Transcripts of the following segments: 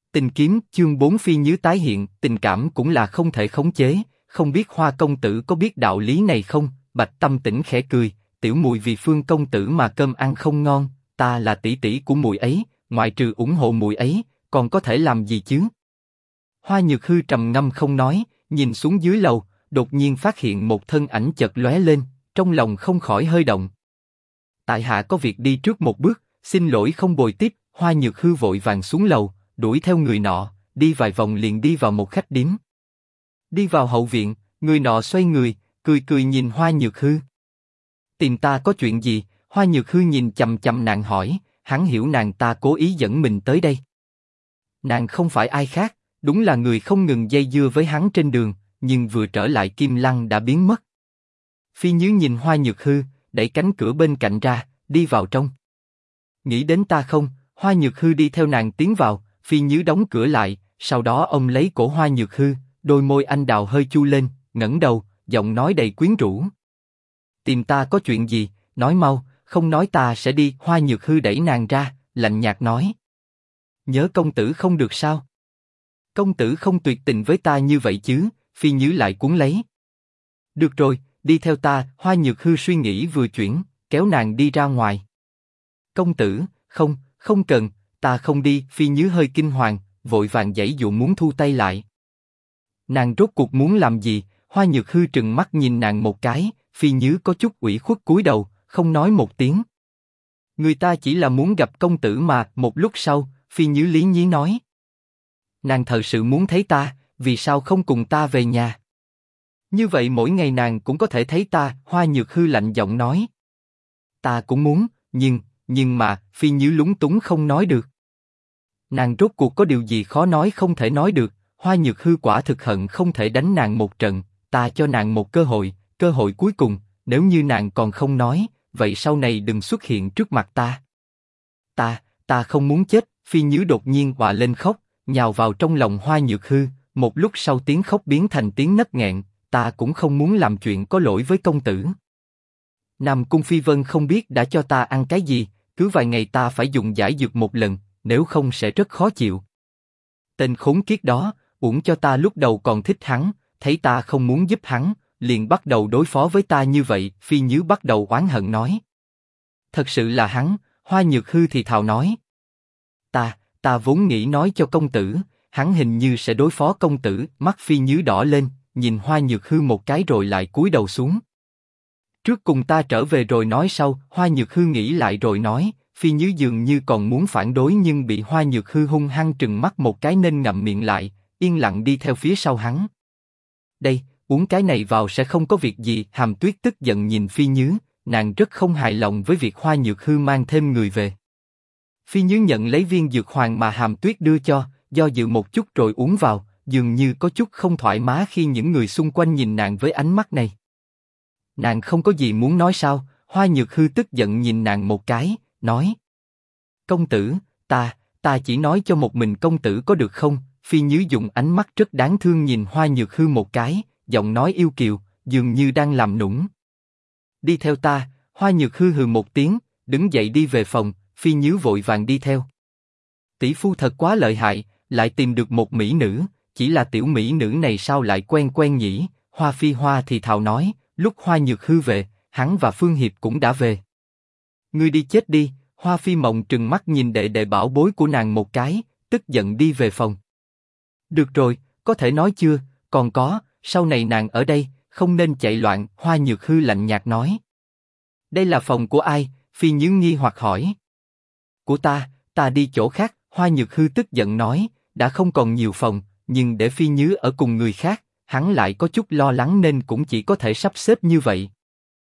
Tình kiếm chương 4 Phi Nhứ tái hiện, tình cảm cũng là không thể khống chế, không biết Hoa công tử có biết đạo lý này không? Bạch Tâm Tĩnh khẽ cười, tiểu muội vì Phương công tử mà cơm ăn không ngon, ta là tỷ tỷ của muội ấy, ngoại trừ ủng hộ muội ấy, còn có thể làm gì chứ? Hoa Nhược Hư trầm ngâm không nói, nhìn xuống dưới lầu, đột nhiên phát hiện một thân ảnh chợt lóe lên, trong lòng không khỏi hơi động. Tại hạ có việc đi trước một bước, xin lỗi không bồi tiếp. Hoa Nhược Hư vội vàng xuống lầu, đuổi theo người nọ, đi vài vòng liền đi vào một khách điếm. Đi vào hậu viện, người nọ xoay người, cười cười nhìn Hoa Nhược Hư. Tìm ta có chuyện gì? Hoa Nhược Hư nhìn chằm chằm nàng hỏi, hắn hiểu nàng ta cố ý dẫn mình tới đây. Nàng không phải ai khác, đúng là người không ngừng dây dưa với hắn trên đường, nhưng vừa trở lại Kim Lăng đã biến mất. Phi Nhứ nhìn Hoa Nhược Hư, đẩy cánh cửa bên cạnh ra, đi vào trong. Nghĩ đến ta không? Hoa Nhược Hư đi theo nàng tiến vào, Phi Nhứ đóng cửa lại, sau đó ông lấy cổ Hoa Nhược Hư, đôi môi anh đào hơi chu lên, ngẩng đầu, giọng nói đầy quyến rũ. Tìm ta có chuyện gì? Nói mau, không nói ta sẽ đi. Hoa Nhược Hư đẩy nàng ra, lạnh nhạt nói. Nhớ công tử không được sao? Công tử không tuyệt tình với ta như vậy chứ? Phi Nhứ lại cuốn lấy. Được rồi, đi theo ta. Hoa Nhược Hư suy nghĩ vừa chuyển, kéo nàng đi ra ngoài. Công tử, không, không cần, ta không đi. Phi Nhứ hơi kinh hoàng, vội vàng giãy dụ muốn thu tay lại. Nàng rốt cuộc muốn làm gì? Hoa Nhược Hư trừng mắt nhìn nàng một cái, Phi Nhứ có chút ủy khuất cúi đầu, không nói một tiếng. Người ta chỉ là muốn gặp công tử mà. Một lúc sau, Phi Nhứ lý nhí nói. Nàng thật sự muốn thấy ta, vì sao không cùng ta về nhà? Như vậy mỗi ngày nàng cũng có thể thấy ta. Hoa Nhược Hư lạnh giọng nói. Ta cũng muốn, nhưng mà, Phi Nhứ lúng túng không nói được. Nàng rốt cuộc có điều gì khó nói không thể nói được. Hoa Nhược Hư quả thực hận không thể đánh nàng một trận. Ta cho nàng một cơ hội cuối cùng. Nếu như nàng còn không nói, vậy sau này đừng xuất hiện trước mặt ta. Ta không muốn chết. Phi Nhứ đột nhiên òa lên khóc, nhào vào trong lòng Hoa Nhược Hư. Một lúc sau tiếng khóc biến thành tiếng nấc nghẹn. Ta cũng không muốn làm chuyện có lỗi với công tử. Nam Cung Phi Vân không biết đã cho ta ăn cái gì, cứ vài ngày ta phải dùng giải dược một lần, nếu không sẽ rất khó chịu. Tên khốn kiếp đó, uổng cho ta lúc đầu còn thích hắn, thấy ta không muốn giúp hắn, liền bắt đầu đối phó với ta như vậy. Phi Nhứ bắt đầu oán hận nói. Thật sự là hắn. Hoa Nhược Hư thì thào nói. Ta vốn nghĩ nói cho công tử, hắn hình như sẽ đối phó công tử. Mắt Phi Nhứ đỏ lên, nhìn Hoa Nhược Hư một cái rồi lại cúi đầu xuống. Trước cùng ta trở về rồi nói sau. Hoa Nhược Hư nghĩ lại rồi nói. Phi Nhứ dường như còn muốn phản đối nhưng bị Hoa Nhược Hư hung hăng trừng mắt một cái nên ngậm miệng lại, yên lặng đi theo phía sau hắn. Đây, uống cái này vào sẽ không có việc gì. Hàm Tuyết tức giận nhìn Phi Nhứ, nàng rất không hài lòng với việc Hoa Nhược Hư mang thêm người về. Phi Nhứ nhận lấy viên dược hoàng mà Hàm Tuyết đưa cho, do dự một chút rồi uống vào, dường như có chút không thoải mái khi những người xung quanh nhìn nàng với ánh mắt này. Nàng không có gì muốn nói sao? Hoa Nhược Hư tức giận nhìn nàng một cái, nói. Công tử, ta chỉ nói cho một mình công tử có được không? Phi Nhứ dùng ánh mắt rất đáng thương nhìn Hoa Nhược Hư một cái, giọng nói yêu kiều, dường như đang làm nũng. Đi theo ta. Hoa Nhược Hư hừ một tiếng, đứng dậy đi về phòng. Phi Nhứ vội vàng đi theo. Tỷ phu thật quá lợi hại, lại tìm được một mỹ nữ, chỉ là tiểu mỹ nữ này sao lại quen nhỉ? Hoa Phi Hoa thì thào nói. Lúc Hoa Nhược Hư về, hắn và Phương Hiệp cũng đã về. Ngươi đi chết đi. Hoa Phi Mộng trừng mắt nhìn đệ đệ bảo bối của nàng một cái, tức giận đi về phòng. Được rồi, có thể nói chưa? Còn có, sau này nàng ở đây, không nên chạy loạn. Hoa Nhược Hư lạnh nhạt nói. Đây là phòng của ai? Phi Nhứ nghi hoặc hỏi. Của ta đi chỗ khác. Hoa Nhược Hư tức giận nói, đã không còn nhiều phòng, nhưng để Phi Nhứ ở cùng người khác, hắn lại có chút lo lắng nên cũng chỉ có thể sắp xếp như vậy.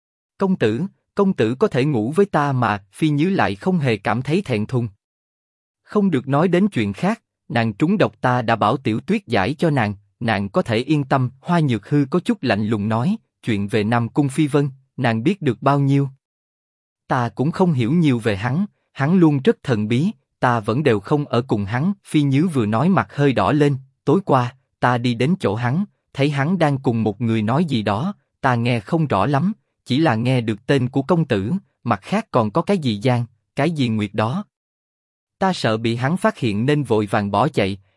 Công tử có thể ngủ với ta mà. Phi Nhứ lại không hề cảm thấy thẹn thùng. Không được nói đến chuyện khác, nàng trúng độc ta đã bảo Tiểu Tuyết giải cho nàng có thể yên tâm. Hoa Nhược Hư có chút lạnh lùng nói, chuyện về Nam Cung Phi Vân, nàng biết được bao nhiêu? Ta cũng không hiểu nhiều về hắn luôn rất thần bí, ta vẫn đều không ở cùng hắn. Phi Nhứ vừa nói mặt hơi đỏ lên, tối qua, ta đi đến chỗ hắn, thấy hắn đang cùng một người nói gì đó, ta nghe không rõ lắm, chỉ là nghe được tên của công tử, mặt khác còn có cái gì Giang, cái gì Nguyệt đó. Ta sợ bị hắn phát hiện nên vội vàng bỏ chạy,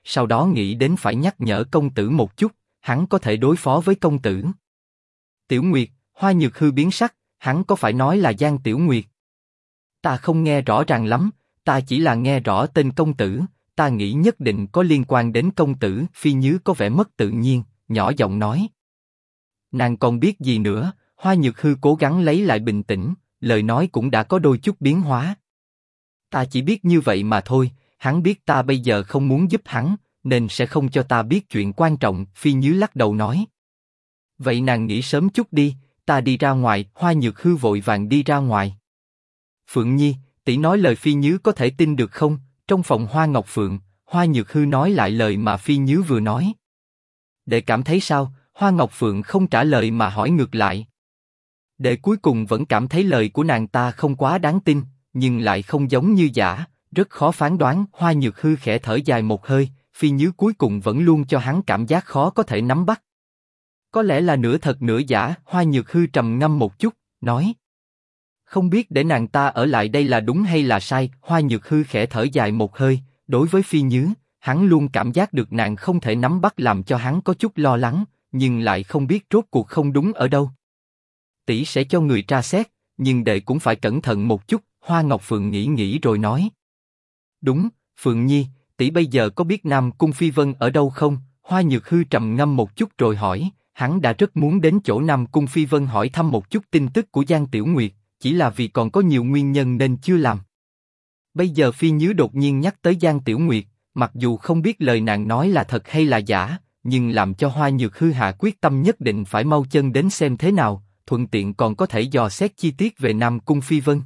sau đó nghĩ đến phải nhắc nhở công tử một chút, hắn có thể đối phó với công tử. Tiểu Nguyệt, Hoa Nhược Hư biến sắc, hắn có phải nói là Giang Tiểu Nguyệt? Ta không nghe rõ ràng lắm, ta chỉ là nghe rõ tên công tử, ta nghĩ nhất định có liên quan đến công tử. Phi Nhứ có vẻ mất tự nhiên, nhỏ giọng nói. Nàng còn biết gì nữa? Hoa Nhược Hư cố gắng lấy lại bình tĩnh, lời nói cũng đã có đôi chút biến hóa. Ta chỉ biết như vậy mà thôi, hắn biết ta bây giờ không muốn giúp hắn, nên sẽ không cho ta biết chuyện quan trọng. Phi Nhứ lắc đầu nói. Vậy nàng nghĩ sớm chút đi, ta đi ra ngoài. Hoa Nhược Hư vội vàng đi ra ngoài. Phượng Nhi, tỷ nói lời Phi Nhứ có thể tin được không? Trong phòng Hoa Ngọc Phượng, Hoa Nhược Hư nói lại lời mà Phi Nhứ vừa nói. Đệ cảm thấy sao? Hoa Ngọc Phượng không trả lời mà hỏi ngược lại. Đệ cuối cùng vẫn cảm thấy lời của nàng ta không quá đáng tin, nhưng lại không giống như giả, rất khó phán đoán. Hoa Nhược Hư khẽ thở dài một hơi, Phi Nhứ cuối cùng vẫn luôn cho hắn cảm giác khó có thể nắm bắt. Có lẽ là nửa thật nửa giả. Hoa Nhược Hư trầm ngâm một chút, nói. Không biết để nàng ta ở lại đây là đúng hay là sai. Hoa Nhược Hư khẽ thở dài một hơi, đối với Phi Nhứ, hắn luôn cảm giác được nàng không thể nắm bắt làm cho hắn có chút lo lắng, nhưng lại không biết rốt cuộc không đúng ở đâu. Tỷ sẽ cho người tra xét, nhưng đệ cũng phải cẩn thận một chút. Hoa Ngọc Phượng nghĩ rồi nói. Đúng, Phượng Nhi, tỷ bây giờ có biết Nam Cung Phi Vân ở đâu không? Hoa Nhược Hư trầm ngâm một chút rồi hỏi. Hắn đã rất muốn đến chỗ Nam Cung Phi Vân hỏi thăm một chút tin tức của Giang Tiểu Nguyệt, chỉ là vì còn có nhiều nguyên nhân nên chưa làm. Bây giờ Phi Nhứ đột nhiên nhắc tới Giang Tiểu Nguyệt, mặc dù không biết lời nàng nói là thật hay là giả, nhưng làm cho Hoa Nhược Hư hạ quyết tâm nhất định phải mau chân đến xem thế nào, thuận tiện còn có thể dò xét chi tiết về Nam Cung Phi Vân.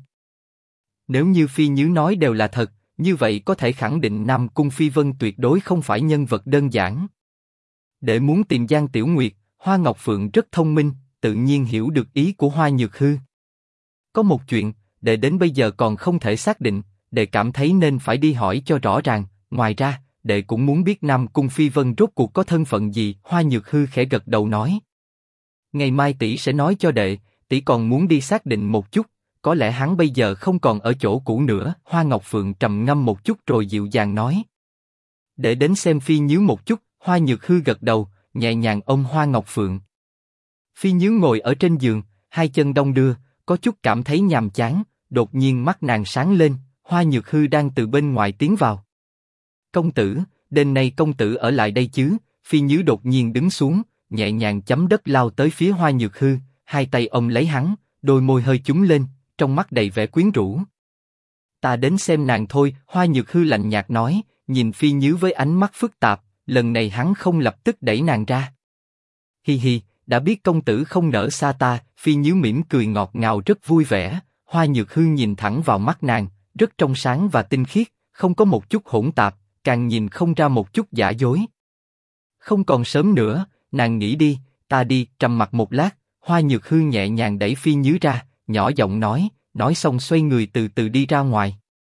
Nếu như Phi Nhứ nói đều là thật, như vậy có thể khẳng định Nam Cung Phi Vân tuyệt đối không phải nhân vật đơn giản. Để muốn tìm Giang Tiểu Nguyệt, Hoa Ngọc Phượng rất thông minh, tự nhiên hiểu được ý của Hoa Nhược Hư. Có một chuyện, đệ đến bây giờ còn không thể xác định, đệ cảm thấy nên phải đi hỏi cho rõ ràng. Ngoài ra, đệ cũng muốn biết Nam Cung Phi Vân rốt cuộc có thân phận gì. Hoa Nhược Hư khẽ gật đầu nói. Ngày mai tỷ sẽ nói cho đệ, tỷ còn muốn đi xác định một chút, có lẽ hắn bây giờ không còn ở chỗ cũ nữa. Hoa Ngọc Phượng trầm ngâm một chút rồi dịu dàng nói. Để đến xem Phi Nhứ một chút. Hoa Nhược Hư gật đầu, nhẹ nhàng ôm Hoa Ngọc Phượng. Phi Nhứ ngồi ở trên giường, hai chân đong đưa, có chút cảm thấy nhàm chán, đột nhiên mắt nàng sáng lên. Hoa Nhược Hư đang từ bên ngoài tiến vào. Công tử, đêm nay công tử ở lại đây chứ? Phi Nhứ đột nhiên đứng xuống, nhẹ nhàng chấm đất lao tới phía Hoa Nhược Hư, hai tay ôm lấy hắn, đôi môi hơi nhếch lên, trong mắt đầy vẻ quyến rũ. Ta đến xem nàng thôi. Hoa Nhược Hư lạnh nhạt nói, nhìn Phi Nhứ với ánh mắt phức tạp. Lần này hắn không lập tức đẩy nàng ra. Hi hi, đã biết công tử không nỡ xa ta. Phi Nhứ mỉm cười ngọt ngào rất vui vẻ. Hoa Nhược Hư nhìn thẳng vào mắt nàng, rất trong sáng và tinh khiết, không có một chút hỗn tạp, càng nhìn không ra một chút giả dối. Không còn sớm nữa, nàng nghĩ đi, ta đi. Trầm mặc một lát, Hoa Nhược Hư nhẹ nhàng đẩy Phi Nhứ ra, nhỏ giọng nói xong xoay người từ từ đi ra ngoài.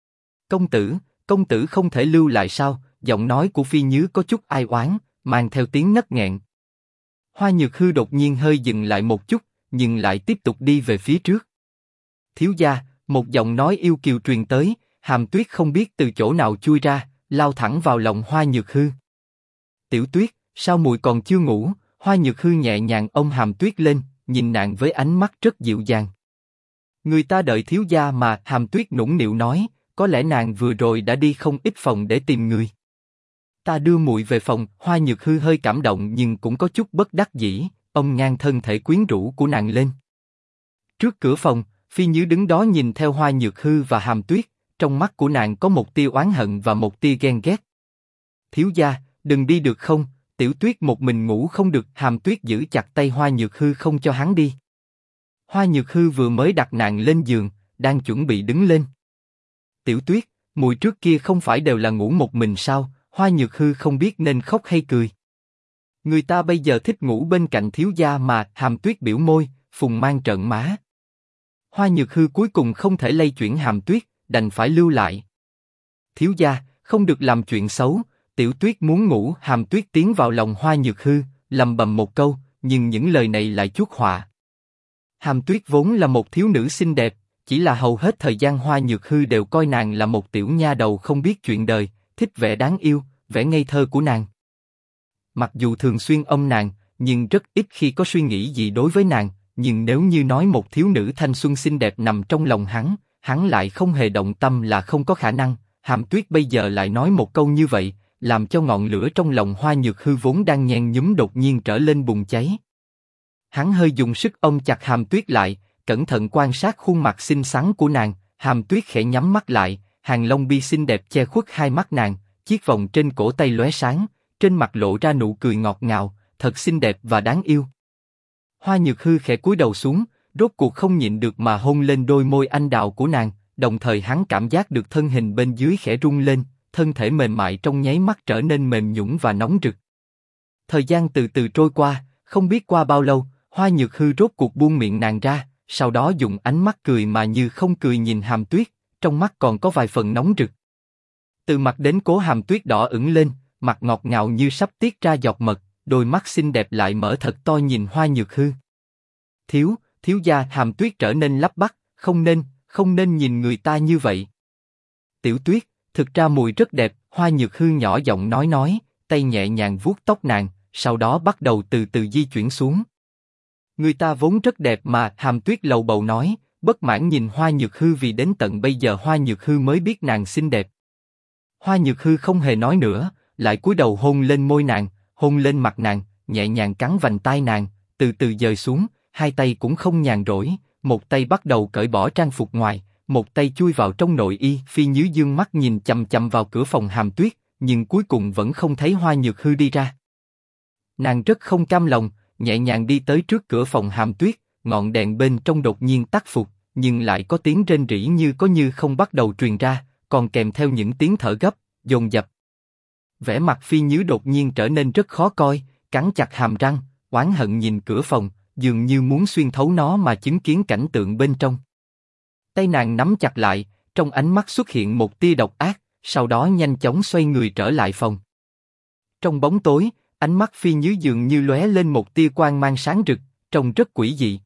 Công tử không thể lưu lại sao? Giọng nói của Phi Nhứ có chút ai oán, mang theo tiếng nấc nghẹn. Hoa Nhược Hư đột nhiên hơi dừng lại một chút, nhưng lại tiếp tục đi về phía trước. Thiếu gia, một giọng nói yêu kiều truyền tới. Hàm Tuyết không biết từ chỗ nào chui ra, lao thẳng vào lòng Hoa Nhược Hư. Tiểu Tuyết, sao muội còn chưa ngủ? Hoa Nhược Hư nhẹ nhàng ôm Hàm Tuyết lên, nhìn nàng với ánh mắt rất dịu dàng. Người ta đợi thiếu gia mà. Hàm Tuyết nũng nịu nói, có lẽ nàng vừa rồi đã đi không ít phòng để tìm người. Ta đưa muội về phòng. Hoa Nhược Hư hơi cảm động nhưng cũng có chút bất đắc dĩ, ôm ngang thân thể quyến rũ của nàng lên. Trước cửa phòng, Phi Nhứ đứng đó nhìn theo Hoa Nhược Hư và Hàm Tuyết, trong mắt của nàng có một tia oán hận và một tia ghen ghét. Thiếu gia, đừng đi được không? Tiểu Tuyết một mình ngủ không được. Hàm Tuyết giữ chặt tay Hoa Nhược Hư không cho hắn đi. Hoa Nhược Hư vừa mới đặt nàng lên giường, đang chuẩn bị đứng lên. Tiểu Tuyết, muội trước kia không phải đều là ngủ một mình sao? Hoa Nhược Hư không biết nên khóc hay cười. Người ta bây giờ thích ngủ bên cạnh thiếu gia mà. Hàm Tuyết biểu môi, phùng mang trợn má. Hoa Nhược Hư cuối cùng không thể lay chuyển Hàm Tuyết, đành phải lưu lại. Thiếu gia, không được làm chuyện xấu. Tiểu Tuyết muốn ngủ. Hàm Tuyết tiến vào lòng Hoa Nhược Hư, lầm bầm một câu, nhưng những lời này lại chuốc họa. Hàm Tuyết vốn là một thiếu nữ xinh đẹp, chỉ là hầu hết thời gian Hoa Nhược Hư đều coi nàng là một tiểu nha đầu không biết chuyện đời, thích vẻ đáng yêu, vẻ ngây thơ của nàng. Mặc dù thường xuyên ôm nàng, nhưng rất ít khi có suy nghĩ gì đối với nàng, nhưng nếu như nói một thiếu nữ thanh xuân xinh đẹp nằm trong lòng hắn lại không hề động tâm là không có khả năng. Hàm Tuyết bây giờ lại nói một câu như vậy, làm cho ngọn lửa trong lòng Hoa Nhược Hư vốn đang nhen nhúm đột nhiên trở lên bùng cháy. Hắn hơi dùng sức ôm chặt Hàm Tuyết lại, cẩn thận quan sát khuôn mặt xinh xắn của nàng. Hàm Tuyết khẽ nhắm mắt lại, hàng lông mi xinh đẹp che khuất hai mắt nàng, chiếc vòng trên cổ tay lóe sáng, trên mặt lộ ra nụ cười ngọt ngào, thật xinh đẹp và đáng yêu. Hoa Nhược Hư khẽ cúi đầu xuống, rốt cuộc không nhịn được mà hôn lên đôi môi anh đào của nàng, đồng thời hắn cảm giác được thân hình bên dưới khẽ rung lên, thân thể mềm mại trong nháy mắt trở nên mềm nhũn và nóng rực. Thời gian từ từ trôi qua, không biết qua bao lâu, Hoa Nhược Hư rốt cuộc buông miệng nàng ra, sau đó dùng ánh mắt cười mà như không cười nhìn Hàm Tuyết, trong mắt còn có vài phần nóng rực. Từ mặt đến cố Hàm Tuyết đỏ ửng lên, mặt ngọt ngào như sắp tiết ra giọt mật, đôi mắt xinh đẹp lại mở thật to nhìn Hoa Nhược Hư. Thiếu gia. Hàm Tuyết trở nên lắp bắp, không nên nhìn người ta như vậy. Tiểu Tuyết, thực ra mùi rất đẹp. Hoa Nhược Hư nhỏ giọng nói, tay nhẹ nhàng vuốt tóc nàng, sau đó bắt đầu từ từ di chuyển xuống. Người ta vốn rất đẹp mà. Hàm Tuyết lầu bầu nói, bất mãn nhìn Hoa Nhược Hư vì đến tận bây giờ Hoa Nhược Hư mới biết nàng xinh đẹp. Hoa Nhược Hư không hề nói nữa, lại cúi đầu hôn lên môi nàng, hôn lên mặt nàng, nhẹ nhàng cắn vành tai nàng, từ từ dời xuống, hai tay cũng không nhàn rỗi, một tay bắt đầu cởi bỏ trang phục ngoài, một tay chui vào trong nội y. Phi Nhứ dương mắt nhìn chằm chằm vào cửa phòng Hàm Tuyết, nhưng cuối cùng vẫn không thấy Hoa Nhược Hư đi ra. Nàng rất không cam lòng, nhẹ nhàng đi tới trước cửa phòng Hàm Tuyết, ngọn đèn bên trong đột nhiên tắt phục, nhưng lại có tiếng rên rỉ như có như không bắt đầu truyền ra, còn kèm theo những tiếng thở gấp, dồn dập. Vẻ mặt Phi Nhứ đột nhiên trở nên rất khó coi, cắn chặt hàm răng, oán hận nhìn cửa phòng, dường như muốn xuyên thấu nó mà chứng kiến cảnh tượng bên trong. Tay nàng nắm chặt lại, trong ánh mắt xuất hiện một tia độc ác, sau đó nhanh chóng xoay người trở lại phòng. Trong bóng tối, ánh mắt Phi Nhứ dường như lóe lên một tia quang mang sáng rực, trông rất quỷ dị,